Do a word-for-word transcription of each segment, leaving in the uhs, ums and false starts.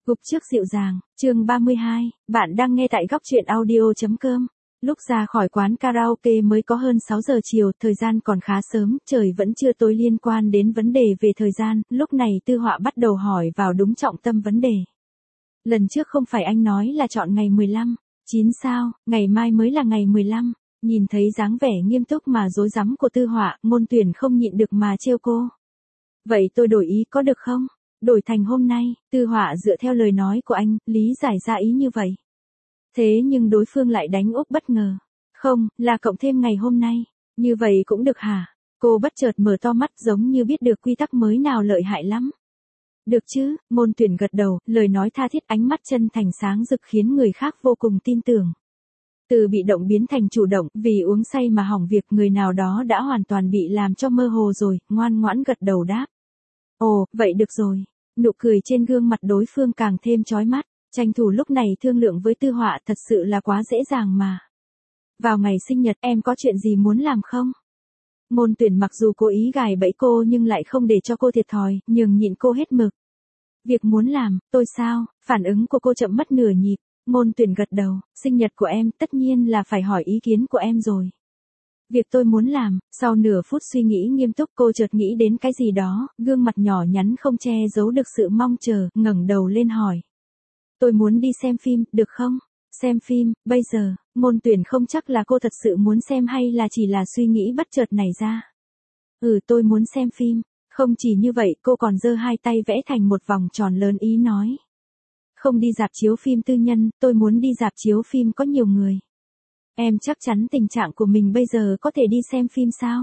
Gục trước dịu dàng, chương ba mươi hai, bạn đang nghe tại góc truyện audio.com. Lúc ra khỏi quán karaoke mới có hơn sáu giờ chiều, thời gian còn khá sớm, trời vẫn chưa tối. Liên quan đến vấn đề về thời gian, lúc này Tư Họa bắt đầu hỏi vào đúng trọng tâm vấn đề. Lần trước không phải anh nói là chọn ngày mười lăm, chín sao, ngày mai mới là ngày mười lăm. Nhìn thấy dáng vẻ nghiêm túc mà rối rắm của Tư Họa, Ngôn Tuyển không nhịn được mà trêu cô. Vậy tôi đổi ý có được không? Đổi thành hôm nay. Tư Họa dựa theo lời nói của anh, lý giải ra ý như vậy. Thế nhưng đối phương lại đánh úp bất ngờ. Không, là cộng thêm ngày hôm nay. Như vậy cũng được hả? Cô bất chợt mở to mắt giống như biết được quy tắc mới nào lợi hại lắm. Được chứ, Ngôn Tuyển gật đầu, lời nói tha thiết, ánh mắt chân thành sáng rực khiến người khác vô cùng tin tưởng. Từ bị động biến thành chủ động, vì uống say mà hỏng việc, người nào đó đã hoàn toàn bị làm cho mơ hồ rồi, ngoan ngoãn gật đầu đáp. Ồ, vậy được rồi. Nụ cười trên gương mặt đối phương càng thêm chói mắt, tranh thủ lúc này thương lượng với Tư Họa thật sự là quá dễ dàng mà. Vào ngày sinh nhật em có chuyện gì muốn làm không? Ngôn Tuyển mặc dù cố ý gài bẫy cô nhưng lại không để cho cô thiệt thòi, nhường nhịn cô hết mực. Việc muốn làm, tôi sao? Phản ứng của cô chậm mất nửa nhịp. Ngôn Tuyển gật đầu, sinh nhật của em tất nhiên là phải hỏi ý kiến của em rồi. Việc tôi muốn làm, sau nửa phút suy nghĩ nghiêm túc cô chợt nghĩ đến cái gì đó, gương mặt nhỏ nhắn không che giấu được sự mong chờ, ngẩng đầu lên hỏi. Tôi muốn đi xem phim, được không? Xem phim, bây giờ, Ngôn Tuyển không chắc là cô thật sự muốn xem hay là chỉ là suy nghĩ bất chợt nảy ra. Ừ, tôi muốn xem phim. Không chỉ như vậy, cô còn giơ hai tay vẽ thành một vòng tròn lớn ý nói. Không đi rạp chiếu phim tư nhân, tôi muốn đi rạp chiếu phim có nhiều người. Em chắc chắn tình trạng của mình bây giờ có thể đi xem phim sao?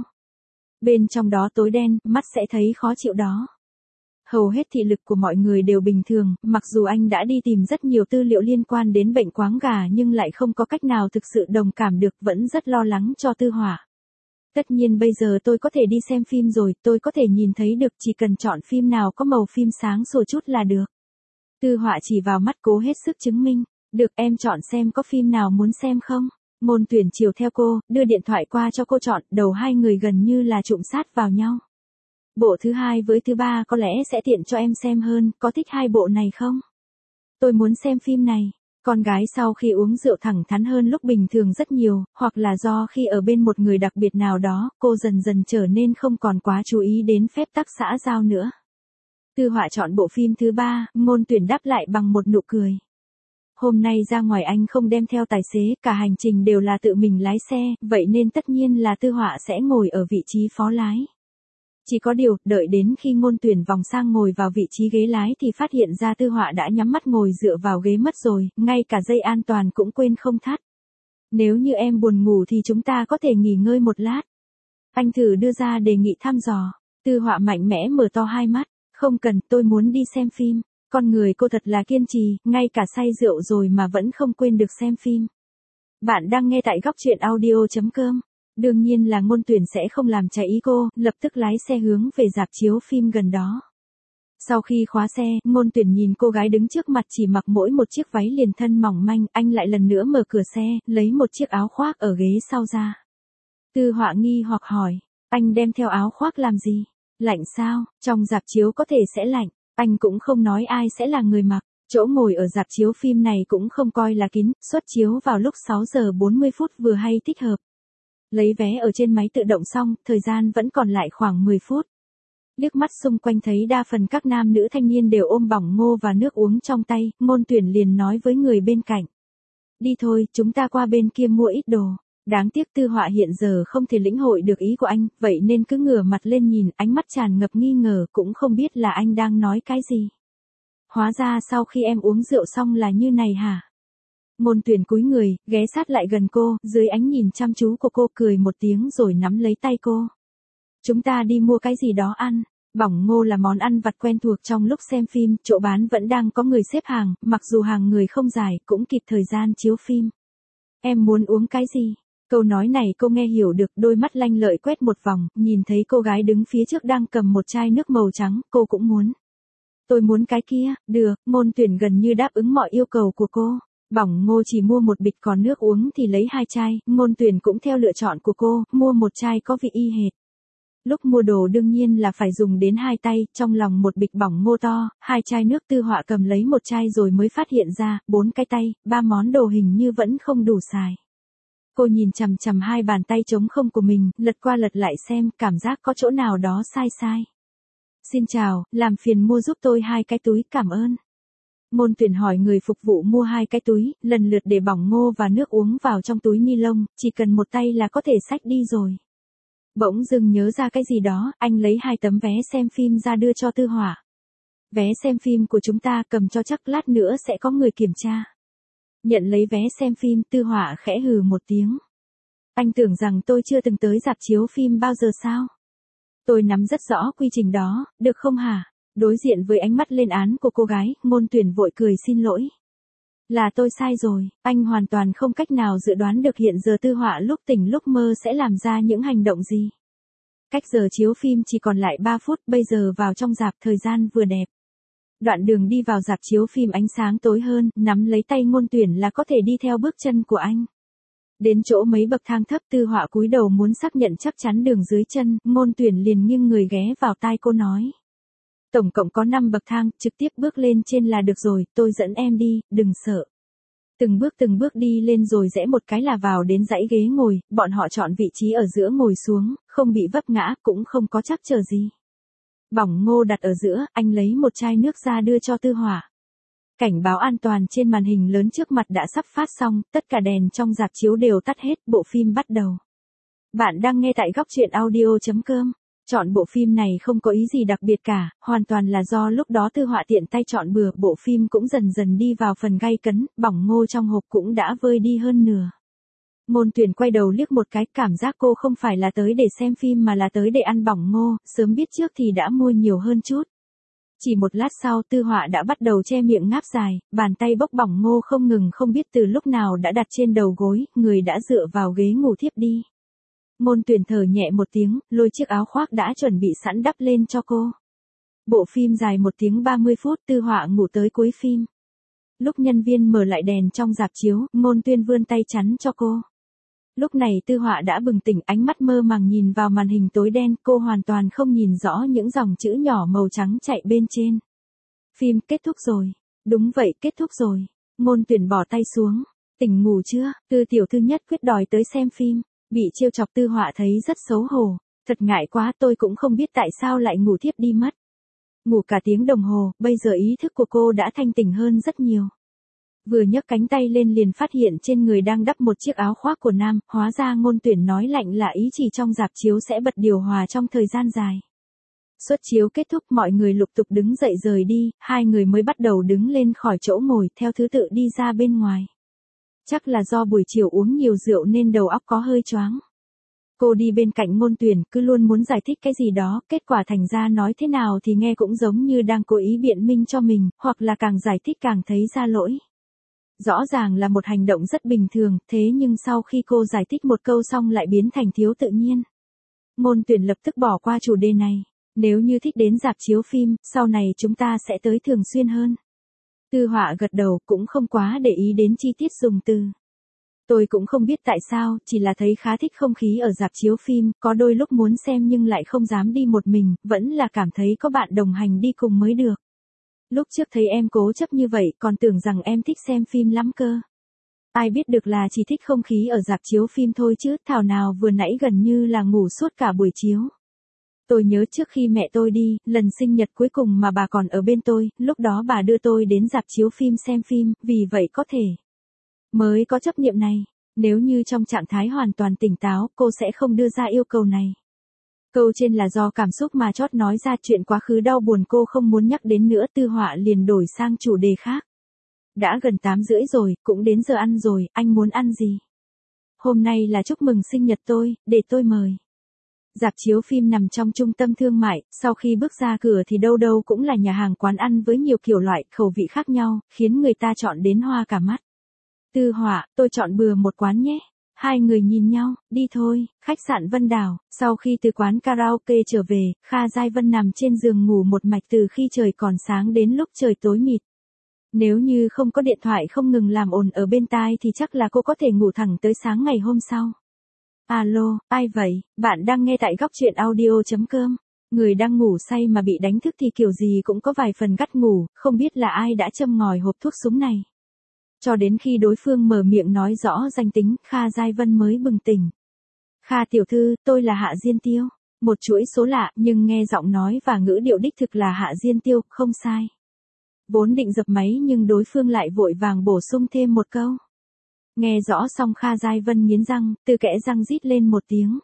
Bên trong đó tối đen, mắt sẽ thấy khó chịu đó. Hầu hết thị lực của mọi người đều bình thường, mặc dù anh đã đi tìm rất nhiều tư liệu liên quan đến bệnh quáng gà nhưng lại không có cách nào thực sự đồng cảm được, vẫn rất lo lắng cho Tư Họa. Tất nhiên bây giờ tôi có thể đi xem phim rồi, tôi có thể nhìn thấy được, chỉ cần chọn phim nào có màu phim sáng sủa chút là được. Tư Họa chỉ vào mắt cố hết sức chứng minh. Được, em chọn xem có phim nào muốn xem không? Ngôn Tuyển chiều theo cô, đưa điện thoại qua cho cô chọn, đầu hai người gần như là trụm sát vào nhau. Bộ thứ hai với thứ ba có lẽ sẽ tiện cho em xem hơn, có thích hai bộ này không? Tôi muốn xem phim này. Con gái sau khi uống rượu thẳng thắn hơn lúc bình thường rất nhiều, hoặc là do khi ở bên một người đặc biệt nào đó, cô dần dần trở nên không còn quá chú ý đến phép tắc xã giao nữa. Tư Họa chọn bộ phim thứ ba, Ngôn Tuyển đáp lại bằng một nụ cười. Hôm nay ra ngoài anh không đem theo tài xế, cả hành trình đều là tự mình lái xe, vậy nên tất nhiên là Tư Họa sẽ ngồi ở vị trí phó lái. Chỉ có điều, đợi đến khi Ngôn Tuyển vòng sang ngồi vào vị trí ghế lái thì phát hiện ra Tư Họa đã nhắm mắt ngồi dựa vào ghế mất rồi, ngay cả dây an toàn cũng quên không thắt. Nếu như em buồn ngủ thì chúng ta có thể nghỉ ngơi một lát. Anh thử đưa ra đề nghị thăm dò. Tư Họa mạnh mẽ mở to hai mắt. Không cần, tôi muốn đi xem phim. Con người cô thật là kiên trì, ngay cả say rượu rồi mà vẫn không quên được xem phim. Bạn đang nghe tại góc truyện audio.com. Đương nhiên là Ngôn Tuyển sẽ không làm trái ý cô, lập tức lái xe hướng về rạp chiếu phim gần đó. Sau khi khóa xe, Ngôn Tuyển nhìn cô gái đứng trước mặt chỉ mặc mỗi một chiếc váy liền thân mỏng manh, anh lại lần nữa mở cửa xe, lấy một chiếc áo khoác ở ghế sau ra. Tư Họa nghi hoặc hỏi, anh đem theo áo khoác làm gì? Lạnh sao? Trong rạp chiếu có thể sẽ lạnh, anh cũng không nói ai sẽ là người mặc. Chỗ ngồi ở rạp chiếu phim này cũng không coi là kín, xuất chiếu vào lúc sáu giờ bốn mươi phút vừa hay thích hợp. Lấy vé ở trên máy tự động xong, thời gian vẫn còn lại khoảng mười phút. Liếc mắt xung quanh thấy đa phần các nam nữ thanh niên đều ôm bỏng ngô và nước uống trong tay, Ngôn Tuyển liền nói với người bên cạnh. Đi thôi, chúng ta qua bên kia mua ít đồ. Đáng tiếc Tư Họa hiện giờ không thể lĩnh hội được ý của anh, vậy nên cứ ngửa mặt lên nhìn, ánh mắt tràn ngập nghi ngờ, cũng không biết là anh đang nói cái gì. Hóa ra sau khi em uống rượu xong là như này hả? Ngôn Tuyển cúi người, ghé sát lại gần cô, dưới ánh nhìn chăm chú của cô cười một tiếng rồi nắm lấy tay cô. Chúng ta đi mua cái gì đó ăn. Bỏng ngô là món ăn vặt quen thuộc trong lúc xem phim, chỗ bán vẫn đang có người xếp hàng, mặc dù hàng người không dài, cũng kịp thời gian chiếu phim. Em muốn uống cái gì? Câu nói này cô nghe hiểu được, đôi mắt lanh lợi quét một vòng, nhìn thấy cô gái đứng phía trước đang cầm một chai nước màu trắng, cô cũng muốn. Tôi muốn cái kia, được, Ngôn Tuyển gần như đáp ứng mọi yêu cầu của cô. Bỏng ngô chỉ mua một bịch, còn nước uống thì lấy hai chai, Ngôn Tuyển cũng theo lựa chọn của cô, mua một chai có vị y hệt. Lúc mua đồ đương nhiên là phải dùng đến hai tay, trong lòng một bịch bỏng ngô to, hai chai nước. Tư Họa cầm lấy một chai rồi mới phát hiện ra, bốn cái tay, ba món đồ hình như vẫn không đủ xài. Cô nhìn chằm chằm hai bàn tay trống không của mình, lật qua lật lại xem, cảm giác có chỗ nào đó sai sai. Xin chào, làm phiền mua giúp tôi hai cái túi, cảm ơn. Ngôn Tuyển hỏi người phục vụ mua hai cái túi, lần lượt để bỏng ngô và nước uống vào trong túi ni lông, chỉ cần một tay là có thể xách đi rồi. Bỗng dưng nhớ ra cái gì đó, anh lấy hai tấm vé xem phim ra đưa cho Tư Họa. Vé xem phim của chúng ta, cầm cho chắc lát nữa sẽ có người kiểm tra. Nhận lấy vé xem phim, Tư Họa khẽ hừ một tiếng. Anh tưởng rằng tôi chưa từng tới rạp chiếu phim bao giờ sao? Tôi nắm rất rõ quy trình đó, được không hả? Đối diện với ánh mắt lên án của cô gái, Ngôn Tuyển vội cười xin lỗi. Là tôi sai rồi, anh hoàn toàn không cách nào dự đoán được hiện giờ Tư Họa lúc tỉnh lúc mơ sẽ làm ra những hành động gì. Cách giờ chiếu phim chỉ còn lại ba phút, bây giờ vào trong rạp thời gian vừa đẹp. Đoạn đường đi vào rạp chiếu phim ánh sáng tối hơn, nắm lấy tay Ngôn Tuyển là có thể đi theo bước chân của anh. Đến chỗ mấy bậc thang thấp, Tư Họa cúi đầu muốn xác nhận chắc chắn đường dưới chân, Ngôn Tuyển liền nghiêng người ghé vào tai cô nói. Tổng cộng có năm bậc thang, trực tiếp bước lên trên là được rồi, tôi dẫn em đi, đừng sợ. Từng bước từng bước đi lên rồi rẽ một cái là vào đến dãy ghế ngồi, bọn họ chọn vị trí ở giữa ngồi xuống, không bị vấp ngã, cũng không có trắc trở gì. Bỏng ngô đặt ở giữa, anh lấy một chai nước ra đưa cho Tư Họa. Cảnh báo an toàn trên màn hình lớn trước mặt đã sắp phát xong, tất cả đèn trong rạp chiếu đều tắt hết, bộ phim bắt đầu. Bạn đang nghe tại góc truyện audio chấm com. Chọn bộ phim này không có ý gì đặc biệt cả, hoàn toàn là do lúc đó Tư Họa tiện tay chọn bừa, bộ phim cũng dần dần đi vào phần gay cấn, bỏng ngô trong hộp cũng đã vơi đi hơn nửa. Ngôn Tuyển quay đầu liếc một cái, cảm giác cô không phải là tới để xem phim mà là tới để ăn bỏng ngô, sớm biết trước thì đã mua nhiều hơn chút. Chỉ một lát sau, Tư Họa đã bắt đầu che miệng ngáp dài, bàn tay bốc bỏng ngô không ngừng, không biết từ lúc nào đã đặt trên đầu gối, người đã dựa vào ghế ngủ thiếp đi. Ngôn Tuyển thở nhẹ một tiếng, lôi chiếc áo khoác đã chuẩn bị sẵn đắp lên cho cô. Bộ phim dài một tiếng ba mươi phút, Tư Họa ngủ tới cuối phim. Lúc nhân viên mở lại đèn trong rạp chiếu, Ngôn Tuyên vươn tay chắn cho cô. Lúc này Tư Họa đã bừng tỉnh, ánh mắt mơ màng nhìn vào màn hình tối đen, cô hoàn toàn không nhìn rõ những dòng chữ nhỏ màu trắng chạy bên trên. Phim kết thúc rồi. Đúng vậy, kết thúc rồi. Ngôn Tuyển bỏ tay xuống. Tỉnh ngủ chưa? Tư tiểu thư nhất quyết đòi tới xem phim. Bị trêu chọc Tư Họa thấy rất xấu hổ. Thật ngại quá, tôi cũng không biết tại sao lại ngủ thiếp đi mất. Ngủ cả tiếng đồng hồ, bây giờ ý thức của cô đã thanh tỉnh hơn rất nhiều. Vừa nhấc cánh tay lên liền phát hiện trên người đang đắp một chiếc áo khoác của nam, hóa ra Ngôn Tuyển nói lạnh là ý chỉ trong rạp chiếu sẽ bật điều hòa trong thời gian dài. Suất chiếu kết thúc, mọi người lục tục đứng dậy rời đi, hai người mới bắt đầu đứng lên khỏi chỗ ngồi theo thứ tự đi ra bên ngoài. Chắc là do buổi chiều uống nhiều rượu nên đầu óc có hơi choáng. Cô đi bên cạnh Ngôn Tuyển, cứ luôn muốn giải thích cái gì đó, kết quả thành ra nói thế nào thì nghe cũng giống như đang cố ý biện minh cho mình, hoặc là càng giải thích càng thấy ra lỗi. Rõ ràng là một hành động rất bình thường, thế nhưng sau khi cô giải thích một câu xong lại biến thành thiếu tự nhiên. Ngôn Tuyển lập tức bỏ qua chủ đề này. Nếu như thích đến rạp chiếu phim, sau này chúng ta sẽ tới thường xuyên hơn. Tư Họa gật đầu, cũng không quá để ý đến chi tiết dùng từ. Tôi cũng không biết tại sao, chỉ là thấy khá thích không khí ở rạp chiếu phim, có đôi lúc muốn xem nhưng lại không dám đi một mình, vẫn là cảm thấy có bạn đồng hành đi cùng mới được. Lúc trước thấy em cố chấp như vậy, còn tưởng rằng em thích xem phim lắm cơ. Ai biết được là chỉ thích không khí ở rạp chiếu phim thôi chứ, thảo nào vừa nãy gần như là ngủ suốt cả buổi chiếu. Tôi nhớ trước khi mẹ tôi đi, lần sinh nhật cuối cùng mà bà còn ở bên tôi, lúc đó bà đưa tôi đến rạp chiếu phim xem phim, vì vậy có thể mới có chấp niệm này. Nếu như trong trạng thái hoàn toàn tỉnh táo, cô sẽ không đưa ra yêu cầu này. Câu trên là do cảm xúc mà chót nói ra, chuyện quá khứ đau buồn cô không muốn nhắc đến nữa. Tư Họa liền đổi sang chủ đề khác. Đã gần tám rưỡi rồi, cũng đến giờ ăn rồi, anh muốn ăn gì? Hôm nay là chúc mừng sinh nhật tôi, để tôi mời. Rạp chiếu phim nằm trong trung tâm thương mại, sau khi bước ra cửa thì đâu đâu cũng là nhà hàng quán ăn với nhiều kiểu loại, khẩu vị khác nhau, khiến người ta chọn đến hoa cả mắt. Tư Họa, tôi chọn bừa một quán nhé. Hai người nhìn nhau, đi thôi. Khách sạn Vân Đảo. Sau khi từ quán karaoke trở về, Kha Giai Vân nằm trên giường ngủ một mạch từ khi trời còn sáng đến lúc trời tối mịt. Nếu như không có điện thoại không ngừng làm ồn ở bên tai thì chắc là cô có thể ngủ thẳng tới sáng ngày hôm sau. Alo, ai vậy? Bạn đang nghe tại góc chuyện audio.com. Người đang ngủ say mà bị đánh thức thì kiểu gì cũng có vài phần gắt ngủ, không biết là ai đã châm ngòi hộp thuốc súng này. Cho đến khi đối phương mở miệng nói rõ danh tính, Kha Giai Vân mới bừng tỉnh. Kha tiểu thư, tôi là Hạ Diên Tiêu. Một chuỗi số lạ, nhưng nghe giọng nói và ngữ điệu đích thực là Hạ Diên Tiêu, không sai. Vốn định dập máy nhưng đối phương lại vội vàng bổ sung thêm một câu. Nghe rõ xong Kha Giai Vân nghiến răng, từ kẽ răng rít lên một tiếng.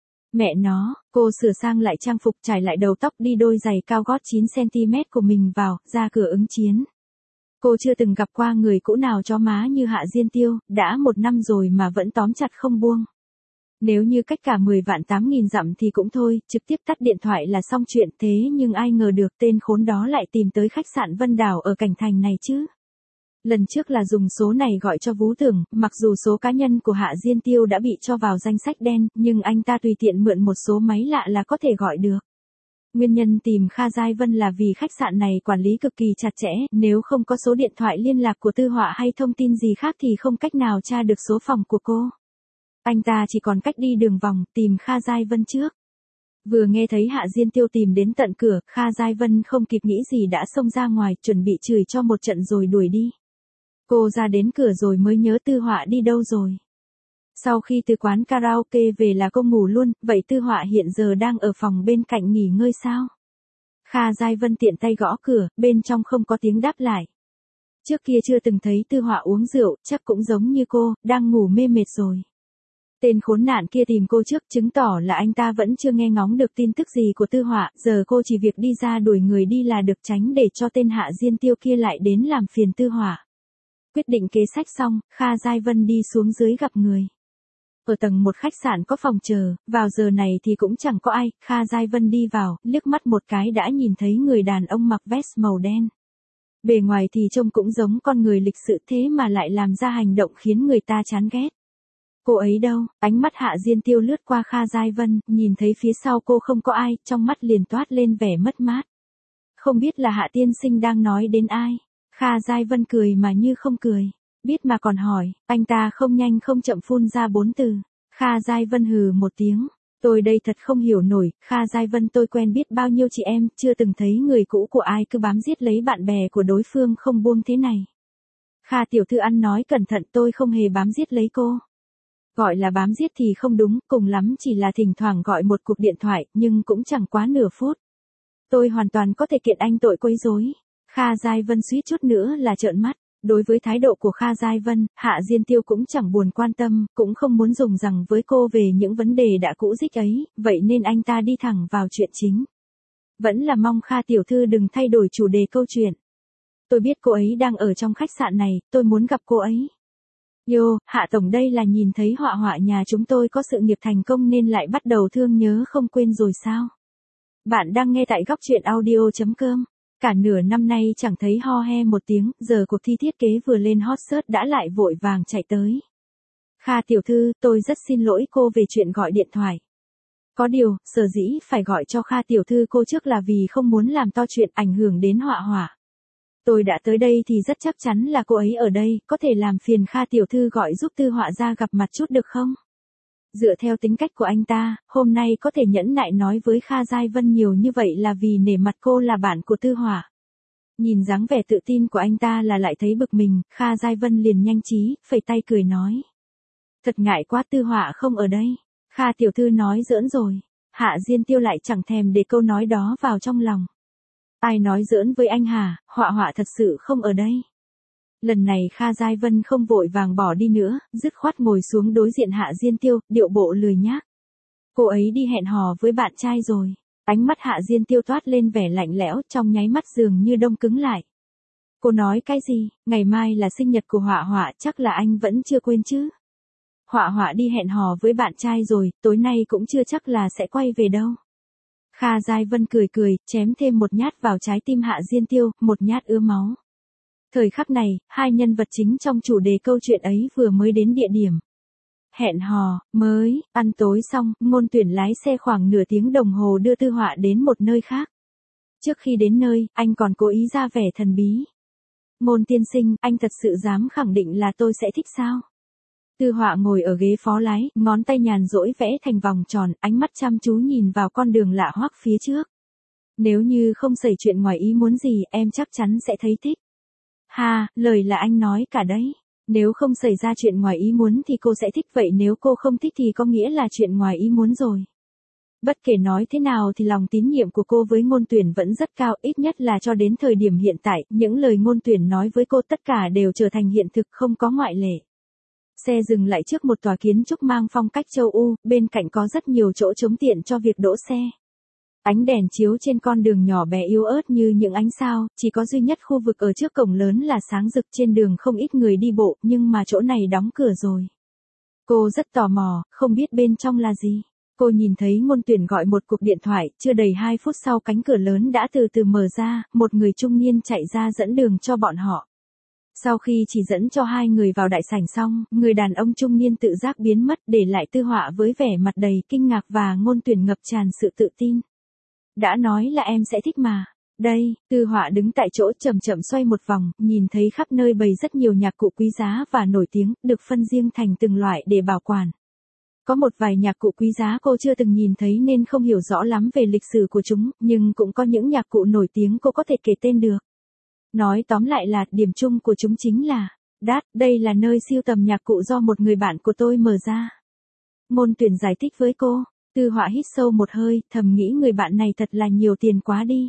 Mẹ nó, cô sửa sang lại trang phục, trải lại đầu tóc, đi đôi giày cao gót chín xăng-ti-mét của mình vào, ra cửa ứng chiến. Cô chưa từng gặp qua người cũ nào chó má như Hạ Diên Tiêu, đã một năm rồi mà vẫn tóm chặt không buông. Nếu như cách cả mười vạn tám nghìn dặm thì cũng thôi, trực tiếp tắt điện thoại là xong chuyện, thế nhưng ai ngờ được tên khốn đó lại tìm tới khách sạn Vân Đảo ở Cảnh Thành này chứ. Lần trước là dùng số này gọi cho Vũ Tưởng, mặc dù số cá nhân của Hạ Diên Tiêu đã bị cho vào danh sách đen, nhưng anh ta tùy tiện mượn một số máy lạ là có thể gọi được. Nguyên nhân tìm Kha Giai Vân là vì khách sạn này quản lý cực kỳ chặt chẽ, nếu không có số điện thoại liên lạc của Tư Họa hay thông tin gì khác thì không cách nào tra được số phòng của cô. Anh ta chỉ còn cách đi đường vòng, tìm Kha Giai Vân trước. Vừa nghe thấy Hạ Diên Tiêu tìm đến tận cửa, Kha Giai Vân không kịp nghĩ gì đã xông ra ngoài, chuẩn bị chửi cho một trận rồi đuổi đi. Cô ra đến cửa rồi mới nhớ Tư Họa đi đâu rồi. Sau khi từ quán karaoke về là cô ngủ luôn, vậy Tư Họa hiện giờ đang ở phòng bên cạnh nghỉ ngơi sao? Kha Giai Vân tiện tay gõ cửa, bên trong không có tiếng đáp lại. Trước kia chưa từng thấy Tư Họa uống rượu, chắc cũng giống như cô, đang ngủ mê mệt rồi. Tên khốn nạn kia tìm cô trước, chứng tỏ là anh ta vẫn chưa nghe ngóng được tin tức gì của Tư Họa, giờ cô chỉ việc đi ra đuổi người đi là được, tránh để cho tên Hạ Diên Tiêu kia lại đến làm phiền Tư Họa. Quyết định kế sách xong, Kha Giai Vân đi xuống dưới gặp người. Ở tầng một khách sạn có phòng chờ, vào giờ này thì cũng chẳng có ai, Kha Giai Vân đi vào, liếc mắt một cái đã nhìn thấy người đàn ông mặc vest màu đen. Bề ngoài thì trông cũng giống con người lịch sự, thế mà lại làm ra hành động khiến người ta chán ghét. Cô ấy đâu? Ánh mắt Hạ Diên Tiêu lướt qua Kha Giai Vân, nhìn thấy phía sau cô không có ai, trong mắt liền toát lên vẻ mất mát. Không biết là Hạ tiên sinh đang nói đến ai? Kha Giai Vân cười mà như không cười. Biết mà còn hỏi, anh ta không nhanh không chậm phun ra bốn từ. Kha Giai Vân hừ một tiếng. Tôi đây thật không hiểu nổi, Kha Giai Vân tôi quen biết bao nhiêu chị em, chưa từng thấy người cũ của ai cứ bám giết lấy bạn bè của đối phương không buông thế này. Kha tiểu thư ăn nói cẩn thận, tôi không hề bám giết lấy cô. Gọi là bám giết thì không đúng, cùng lắm chỉ là thỉnh thoảng gọi một cuộc điện thoại, nhưng cũng chẳng quá nửa phút. Tôi hoàn toàn có thể kiện anh tội quấy rối. Kha Giai Vân suýt chút nữa là trợn mắt. Đối với thái độ của Kha Giai Vân, Hạ Diên Tiêu cũng chẳng buồn quan tâm, cũng không muốn dùng rằng với cô về những vấn đề đã cũ dích ấy, vậy nên anh ta đi thẳng vào chuyện chính. Vẫn là mong Kha tiểu thư đừng thay đổi chủ đề câu chuyện. Tôi biết cô ấy đang ở trong khách sạn này, tôi muốn gặp cô ấy. Yo, Hạ tổng đây là nhìn thấy Họa Họa nhà chúng tôi có sự nghiệp thành công nên lại bắt đầu thương nhớ không quên rồi sao? Bạn đang nghe tại góc chuyện audio.com. Cả nửa năm nay chẳng thấy ho he một tiếng, giờ cuộc thi thiết kế vừa lên hot search đã lại vội vàng chạy tới. Kha tiểu thư, tôi rất xin lỗi cô về chuyện gọi điện thoại. Có điều, sở dĩ phải gọi cho Kha tiểu thư cô trước là vì không muốn làm to chuyện ảnh hưởng đến Họa Họa. Tôi đã tới đây thì rất chắc chắn là cô ấy ở đây, có thể làm phiền Kha tiểu thư gọi giúp Tư Họa ra gặp mặt chút được không? Dựa theo tính cách của anh ta, hôm nay có thể nhẫn nại nói với Kha Giai Vân nhiều như vậy là vì nể mặt cô là bạn của Tư Họa. Nhìn dáng vẻ tự tin của anh ta là lại thấy bực mình, Kha Giai Vân liền nhanh trí, phẩy tay cười nói. Thật ngại quá, Tư Họa không ở đây. Kha tiểu thư nói giỡn rồi. Hạ Diên Tiêu lại chẳng thèm để câu nói đó vào trong lòng. Ai nói giỡn với anh hả, Họa Họa thật sự không ở đây. Lần này Kha Giai Vân không vội vàng bỏ đi nữa, dứt khoát ngồi xuống đối diện Hạ Diên Tiêu, điệu bộ lười nhác. Cô ấy đi hẹn hò với bạn trai rồi. Ánh mắt Hạ Diên Tiêu toát lên vẻ lạnh lẽo, trong nháy mắt dường như đông cứng lại. Cô nói cái gì? Ngày mai là sinh nhật của Họa Họa, chắc là anh vẫn chưa quên chứ? Họa Họa đi hẹn hò với bạn trai rồi, tối nay cũng chưa chắc là sẽ quay về đâu. Kha Giai Vân cười cười, chém thêm một nhát vào trái tim Hạ Diên Tiêu, một nhát ứa máu. Thời khắc này, hai nhân vật chính trong chủ đề câu chuyện ấy vừa mới đến địa điểm. Hẹn hò, mới, ăn tối xong, Ngôn Tuyển lái xe khoảng nửa tiếng đồng hồ đưa Tư Họa đến một nơi khác. Trước khi đến nơi, anh còn cố ý ra vẻ thần bí. Ngôn tiên sinh, anh thật sự dám khẳng định là tôi sẽ thích sao? Tư Họa ngồi ở ghế phó lái, ngón tay nhàn rỗi vẽ thành vòng tròn, ánh mắt chăm chú nhìn vào con đường lạ hoắc phía trước. Nếu như không xảy chuyện ngoài ý muốn gì, em chắc chắn sẽ thấy thích. Ha, lời là anh nói cả đấy. Nếu không xảy ra chuyện ngoài ý muốn thì cô sẽ thích, vậy nếu cô không thích thì có nghĩa là chuyện ngoài ý muốn rồi. Bất kể nói thế nào thì lòng tín nhiệm của cô với Ngôn Tuyển vẫn rất cao, ít nhất là cho đến thời điểm hiện tại, những lời Ngôn Tuyển nói với cô tất cả đều trở thành hiện thực, không có ngoại lệ. Xe dừng lại trước một tòa kiến trúc mang phong cách châu Âu, bên cạnh có rất nhiều chỗ trống tiện cho việc đỗ xe. Ánh đèn chiếu trên con đường nhỏ bé yếu ớt như những ánh sao, chỉ có duy nhất khu vực ở trước cổng lớn là sáng rực, trên đường không ít người đi bộ, nhưng mà chỗ này đóng cửa rồi. Cô rất tò mò, không biết bên trong là gì. Cô nhìn thấy Ngôn Tuyển gọi một cuộc điện thoại, chưa đầy hai phút sau cánh cửa lớn đã từ từ mở ra, một người trung niên chạy ra dẫn đường cho bọn họ. Sau khi chỉ dẫn cho hai người vào đại sảnh xong, người đàn ông trung niên tự giác biến mất, để lại Tư Họa với vẻ mặt đầy kinh ngạc và Ngôn Tuyển ngập tràn sự tự tin. Đã nói là em sẽ thích mà. Đây, Tư Họa đứng tại chỗ chậm chậm xoay một vòng, nhìn thấy khắp nơi bày rất nhiều nhạc cụ quý giá và nổi tiếng, được phân riêng thành từng loại để bảo quản. Có một vài nhạc cụ quý giá cô chưa từng nhìn thấy nên không hiểu rõ lắm về lịch sử của chúng, nhưng cũng có những nhạc cụ nổi tiếng cô có thể kể tên được. Nói tóm lại là, điểm chung của chúng chính là đắt, đây là nơi sưu tầm nhạc cụ do một người bạn của tôi mở ra. Ngôn Tuyển giải thích với cô. Tư Họa hít sâu một hơi, thầm nghĩ người bạn này thật là nhiều tiền quá đi.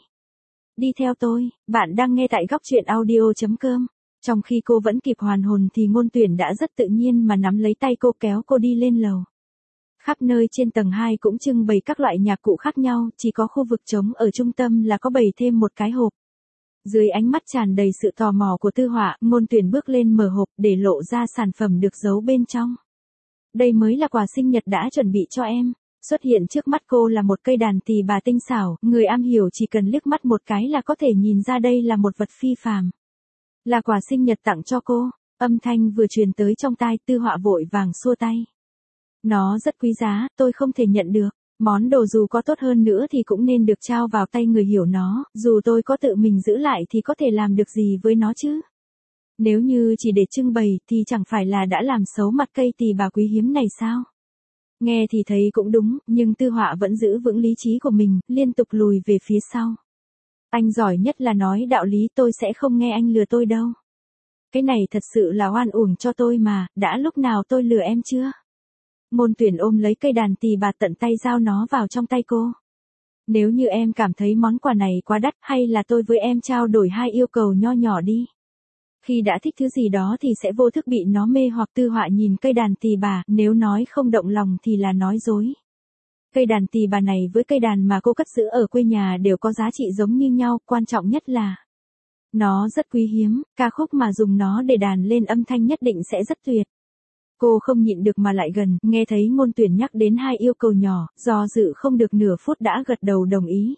Đi theo tôi, bạn đang nghe tại góc truyện audio chấm com. Trong khi cô vẫn kịp hoàn hồn thì Ngôn Tuyển đã rất tự nhiên mà nắm lấy tay cô kéo cô đi lên lầu. Khắp nơi trên tầng hai cũng trưng bày các loại nhạc cụ khác nhau, chỉ có khu vực trống ở trung tâm là có bày thêm một cái hộp. Dưới ánh mắt tràn đầy sự tò mò của Tư Họa, Ngôn Tuyển bước lên mở hộp để lộ ra sản phẩm được giấu bên trong. Đây mới là quà sinh nhật đã chuẩn bị cho em. Xuất hiện trước mắt cô là một cây đàn tỳ bà tinh xảo, người am hiểu chỉ cần liếc mắt một cái là có thể nhìn ra đây là một vật phi phàm. Là quà sinh nhật tặng cho cô. Âm thanh vừa truyền tới trong tai, Tư Họa vội vàng xua tay. Nó rất quý giá, tôi không thể nhận được. Món đồ dù có tốt hơn nữa thì cũng nên được trao vào tay người hiểu nó, dù tôi có tự mình giữ lại thì có thể làm được gì với nó chứ. Nếu như chỉ để trưng bày thì chẳng phải là đã làm xấu mặt cây tỳ bà quý hiếm này sao? Nghe thì thấy cũng đúng, nhưng Tư Họa vẫn giữ vững lý trí của mình, liên tục lùi về phía sau. Anh giỏi nhất là nói đạo lý, tôi sẽ không nghe anh lừa tôi đâu. Cái này thật sự là oan uổng cho tôi mà, đã lúc nào tôi lừa em chưa? Ngôn Tuyển ôm lấy cây đàn tỳ bà tận tay giao nó vào trong tay cô. Nếu như em cảm thấy món quà này quá đắt, hay là tôi với em trao đổi hai yêu cầu nho nhỏ đi. Khi đã thích thứ gì đó thì sẽ vô thức bị nó mê hoặc. Tư Họa nhìn cây đàn tỳ bà, nếu nói không động lòng thì là nói dối. Cây đàn tỳ bà này với cây đàn mà cô cất giữ ở quê nhà đều có giá trị giống như nhau, quan trọng nhất là nó rất quý hiếm, ca khúc mà dùng nó để đàn lên âm thanh nhất định sẽ rất tuyệt. Cô không nhịn được mà lại gần, nghe thấy Ngôn Tuyển nhắc đến hai yêu cầu nhỏ, do dự không được nửa phút đã gật đầu đồng ý.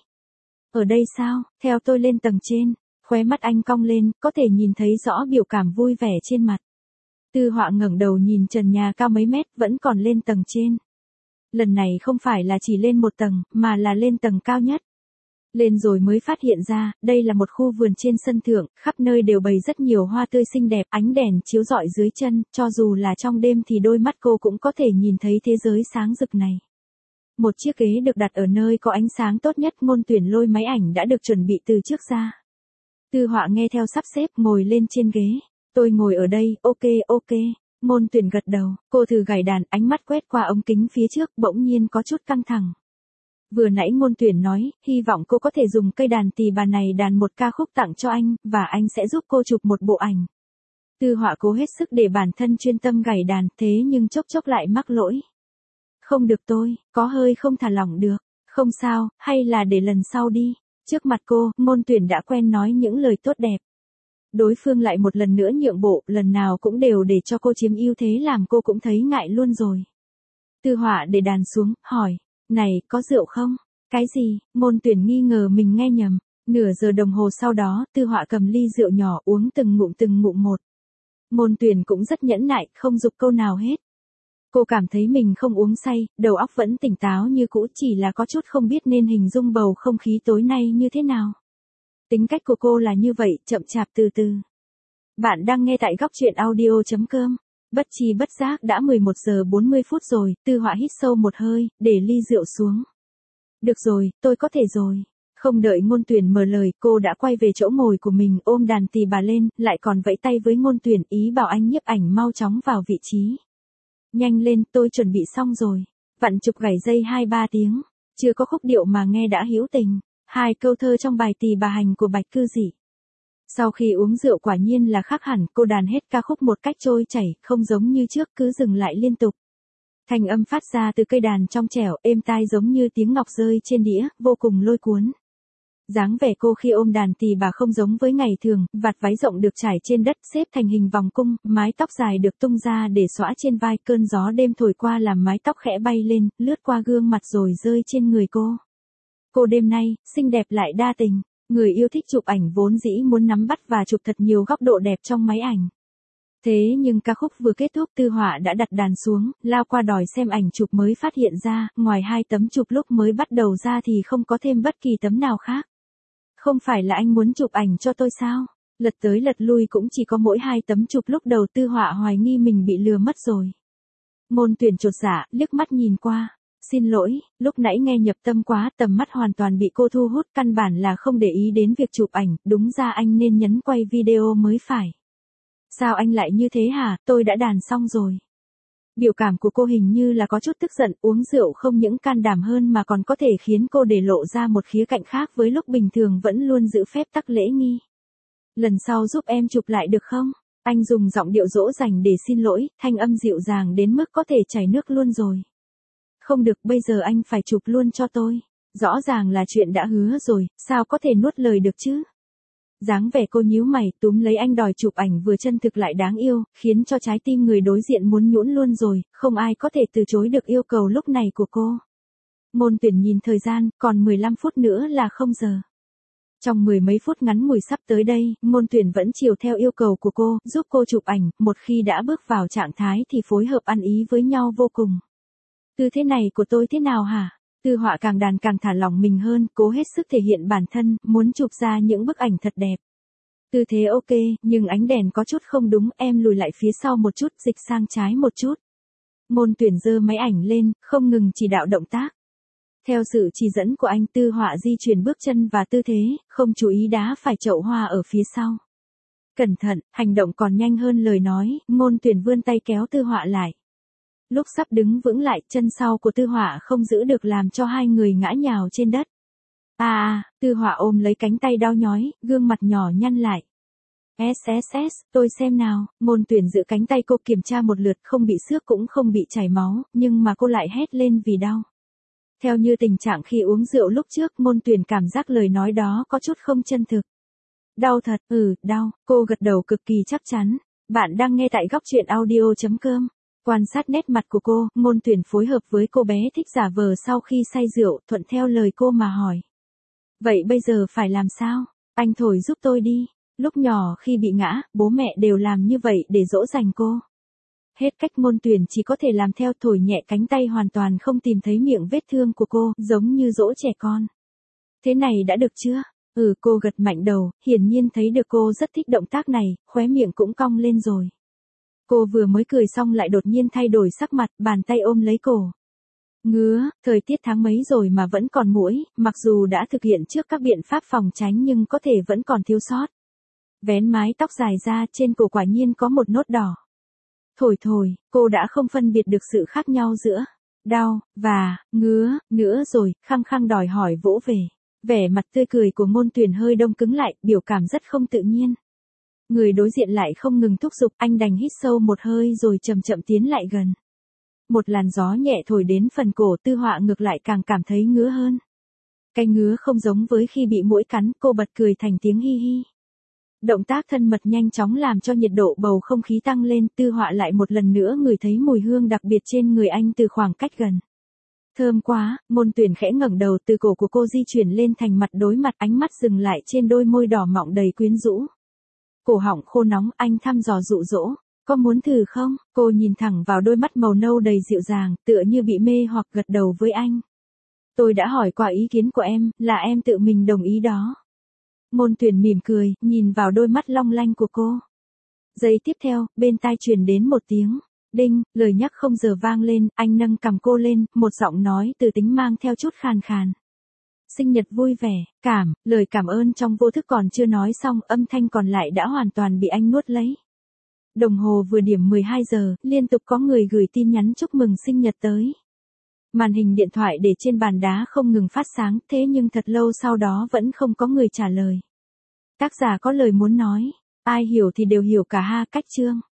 Ở đây sao, theo tôi lên tầng trên. Khóe mắt anh cong lên, có thể nhìn thấy rõ biểu cảm vui vẻ trên mặt. Tư Họa ngẩng đầu nhìn trần nhà cao mấy mét, vẫn còn lên tầng trên. Lần này không phải là chỉ lên một tầng, mà là lên tầng cao nhất. Lên rồi mới phát hiện ra, đây là một khu vườn trên sân thượng, khắp nơi đều bày rất nhiều hoa tươi xinh đẹp, ánh đèn chiếu rọi dưới chân, cho dù là trong đêm thì đôi mắt cô cũng có thể nhìn thấy thế giới sáng rực này. Một chiếc ghế được đặt ở nơi có ánh sáng tốt nhất, Ngôn Tuyển lôi máy ảnh đã được chuẩn bị từ trước ra. Tư Họa nghe theo sắp xếp ngồi lên trên ghế. Tôi ngồi ở đây, ok ok. Ngôn Tuyển gật đầu, cô thử gảy đàn, ánh mắt quét qua ống kính phía trước, bỗng nhiên có chút căng thẳng. Vừa nãy Ngôn Tuyển nói, hy vọng cô có thể dùng cây đàn tỳ bà này đàn một ca khúc tặng cho anh, và anh sẽ giúp cô chụp một bộ ảnh. Tư Họa cố hết sức để bản thân chuyên tâm gảy đàn, thế nhưng chốc chốc lại mắc lỗi. Không được, tôi có hơi không thả lỏng được. Không sao, hay là để lần sau đi. Trước mặt cô, Ngôn Tuyển đã quen nói những lời tốt đẹp. Đối phương lại một lần nữa nhượng bộ, lần nào cũng đều để cho cô chiếm ưu thế làm cô cũng thấy ngại luôn rồi. Tư Họa để đàn xuống, hỏi, này, có rượu không? Cái gì? Ngôn Tuyển nghi ngờ mình nghe nhầm. Nửa giờ đồng hồ sau đó, Tư Họa cầm ly rượu nhỏ uống từng ngụm từng ngụm một. Ngôn Tuyển cũng rất nhẫn nại, không giục câu nào hết. Cô cảm thấy mình không uống say, đầu óc vẫn tỉnh táo như cũ, chỉ là có chút không biết nên hình dung bầu không khí tối nay như thế nào. Tính cách của cô là như vậy, chậm chạp từ từ. Bạn đang nghe tại góc truyện audio chấm com. Bất chi bất giác đã mười một giờ bốn mươi phút rồi, Tư Họa hít sâu một hơi, để ly rượu xuống. Được rồi, tôi có thể rồi. Không đợi Ngôn Tuyển mở lời, cô đã quay về chỗ ngồi của mình, ôm đàn tỳ bà lên, lại còn vẫy tay với Ngôn Tuyển, ý bảo anh nhiếp ảnh mau chóng vào vị trí. Nhanh lên, tôi chuẩn bị xong rồi. Vặn chụp gảy dây hai ba tiếng. Chưa có khúc điệu mà nghe đã hữu tình. Hai câu thơ trong bài Tỳ bà hành của Bạch Cư Dị. Sau khi uống rượu quả nhiên là khác hẳn, cô đàn hết ca khúc một cách trôi chảy, không giống như trước cứ dừng lại liên tục. Thanh âm phát ra từ cây đàn trong trẻo, êm tai giống như tiếng ngọc rơi trên đĩa, vô cùng lôi cuốn. Dáng vẻ cô khi ôm đàn tỳ bà không giống với ngày thường, vạt váy rộng được trải trên đất xếp thành hình vòng cung, mái tóc dài được tung ra để xõa trên vai, cơn gió đêm thổi qua làm mái tóc khẽ bay lên, lướt qua gương mặt rồi rơi trên người cô. Cô đêm nay, xinh đẹp lại đa tình, người yêu thích chụp ảnh vốn dĩ muốn nắm bắt và chụp thật nhiều góc độ đẹp trong máy ảnh. Thế nhưng ca khúc vừa kết thúc Tư Họa đã đặt đàn xuống, lao qua đòi xem ảnh chụp mới phát hiện ra, ngoài hai tấm chụp lúc mới bắt đầu ra thì không có thêm bất kỳ tấm nào khác. Không phải là anh muốn chụp ảnh cho tôi sao? Lật tới lật lui cũng chỉ có mỗi hai tấm chụp lúc đầu. Tư Họa hoài nghi mình bị lừa mất rồi. Ngôn Tuyển chột dạ, liếc mắt nhìn qua. Xin lỗi, lúc nãy nghe nhập tâm quá, tầm mắt hoàn toàn bị cô thu hút, căn bản là không để ý đến việc chụp ảnh, đúng ra anh nên nhấn quay video mới phải. Sao anh lại như thế hả, tôi đã đàn xong rồi. Biểu cảm của cô hình như là có chút tức giận, uống rượu không những can đảm hơn mà còn có thể khiến cô để lộ ra một khía cạnh khác với lúc bình thường vẫn luôn giữ phép tắc lễ nghi. Lần sau giúp em chụp lại được không? Anh dùng giọng điệu dỗ dành để xin lỗi, thanh âm dịu dàng đến mức có thể chảy nước luôn rồi. Không được, bây giờ anh phải chụp luôn cho tôi. Rõ ràng là chuyện đã hứa rồi, sao có thể nuốt lời được chứ? Dáng vẻ cô nhíu mày, túm lấy anh đòi chụp ảnh vừa chân thực lại đáng yêu, khiến cho trái tim người đối diện muốn nhũn luôn rồi, không ai có thể từ chối được yêu cầu lúc này của cô. Ngôn Tuyển nhìn thời gian, còn mười lăm phút nữa là không giờ. Trong mười mấy phút ngắn ngủi sắp tới đây, Ngôn Tuyển vẫn chiều theo yêu cầu của cô, giúp cô chụp ảnh, một khi đã bước vào trạng thái thì phối hợp ăn ý với nhau vô cùng. Tư thế này của tôi thế nào hả? Tư Họa càng đàn càng thả lỏng mình hơn, cố hết sức thể hiện bản thân, muốn chụp ra những bức ảnh thật đẹp. Tư thế ok, nhưng ánh đèn có chút không đúng, em lùi lại phía sau một chút, dịch sang trái một chút. Ngôn Tuyển giơ máy ảnh lên, không ngừng chỉ đạo động tác. Theo sự chỉ dẫn của anh, Tư Họa di chuyển bước chân và tư thế, không chú ý đá phải chậu hoa ở phía sau. Cẩn thận, hành động còn nhanh hơn lời nói, Ngôn Tuyển vươn tay kéo Tư Họa lại. Lúc sắp đứng vững lại, chân sau của Tư Họa không giữ được làm cho hai người ngã nhào trên đất. À à, Tư Họa ôm lấy cánh tay đau nhói, gương mặt nhỏ nhăn lại. ét ét ét, tôi xem nào. Ngôn Tuyển giữ cánh tay cô kiểm tra một lượt, không bị xước cũng không bị chảy máu, nhưng mà cô lại hét lên vì đau. Theo như tình trạng khi uống rượu lúc trước, Ngôn Tuyển cảm giác lời nói đó có chút không chân thực. Đau thật, ừ, đau, cô gật đầu cực kỳ chắc chắn. Bạn đang nghe tại góc truyện audio chấm com. Quan sát nét mặt của cô, Ngôn Tuyển phối hợp với cô bé thích giả vờ sau khi say rượu, thuận theo lời cô mà hỏi. Vậy bây giờ phải làm sao? Anh thổi giúp tôi đi. Lúc nhỏ khi bị ngã, bố mẹ đều làm như vậy để dỗ dành cô. Hết cách, Ngôn Tuyển chỉ có thể làm theo, thổi nhẹ cánh tay hoàn toàn không tìm thấy miệng vết thương của cô, giống như dỗ trẻ con. Thế này đã được chưa? Ừ, cô gật mạnh đầu, hiển nhiên thấy được cô rất thích động tác này, khóe miệng cũng cong lên rồi. Cô vừa mới cười xong lại đột nhiên thay đổi sắc mặt, bàn tay ôm lấy cổ. Ngứa, thời tiết tháng mấy rồi mà vẫn còn muỗi, mặc dù đã thực hiện trước các biện pháp phòng tránh nhưng có thể vẫn còn thiếu sót. Vén mái tóc dài ra, trên cổ quả nhiên có một nốt đỏ. Thổi thổi, cô đã không phân biệt được sự khác nhau giữa đau và ngứa nữa rồi, khăng khăng đòi hỏi vỗ về. Vẻ mặt tươi cười của Ngôn Tuyển hơi đông cứng lại, biểu cảm rất không tự nhiên. Người đối diện lại không ngừng thúc giục, anh đành hít sâu một hơi rồi chậm chậm tiến lại gần. Một làn gió nhẹ thổi đến phần cổ, Tư Họa ngược lại càng cảm thấy ngứa hơn. Cái ngứa không giống với khi bị muỗi cắn, cô bật cười thành tiếng hi hi. Động tác thân mật nhanh chóng làm cho nhiệt độ bầu không khí tăng lên, Tư Họa lại một lần nữa ngửi thấy mùi hương đặc biệt trên người anh từ khoảng cách gần. Thơm quá, Ngôn Tuyển khẽ ngẩng đầu, từ cổ của cô di chuyển lên thành mặt đối mặt, ánh mắt dừng lại trên đôi môi đỏ mọng đầy quyến rũ. Cổ họng khô nóng, anh thăm dò dụ dỗ. Có muốn thử không? Cô nhìn thẳng vào đôi mắt màu nâu đầy dịu dàng, tựa như bị mê hoặc, gật đầu với anh. Tôi đã hỏi qua ý kiến của em, là em tự mình đồng ý đó. Ngôn Tuyển mỉm cười, nhìn vào đôi mắt long lanh của cô. Giây tiếp theo, bên tai truyền đến một tiếng. Đinh, lời nhắc không giờ vang lên, anh nâng cằm cô lên, một giọng nói từ tính mang theo chút khàn khàn. Sinh nhật vui vẻ, cảm, lời cảm ơn trong vô thức còn chưa nói xong, âm thanh còn lại đã hoàn toàn bị anh nuốt lấy. Đồng hồ vừa điểm mười hai giờ, liên tục có người gửi tin nhắn chúc mừng sinh nhật tới. Màn hình điện thoại để trên bàn đá không ngừng phát sáng, thế nhưng thật lâu sau đó vẫn không có người trả lời. Tác giả có lời muốn nói, ai hiểu thì đều hiểu cả ha, cách chương.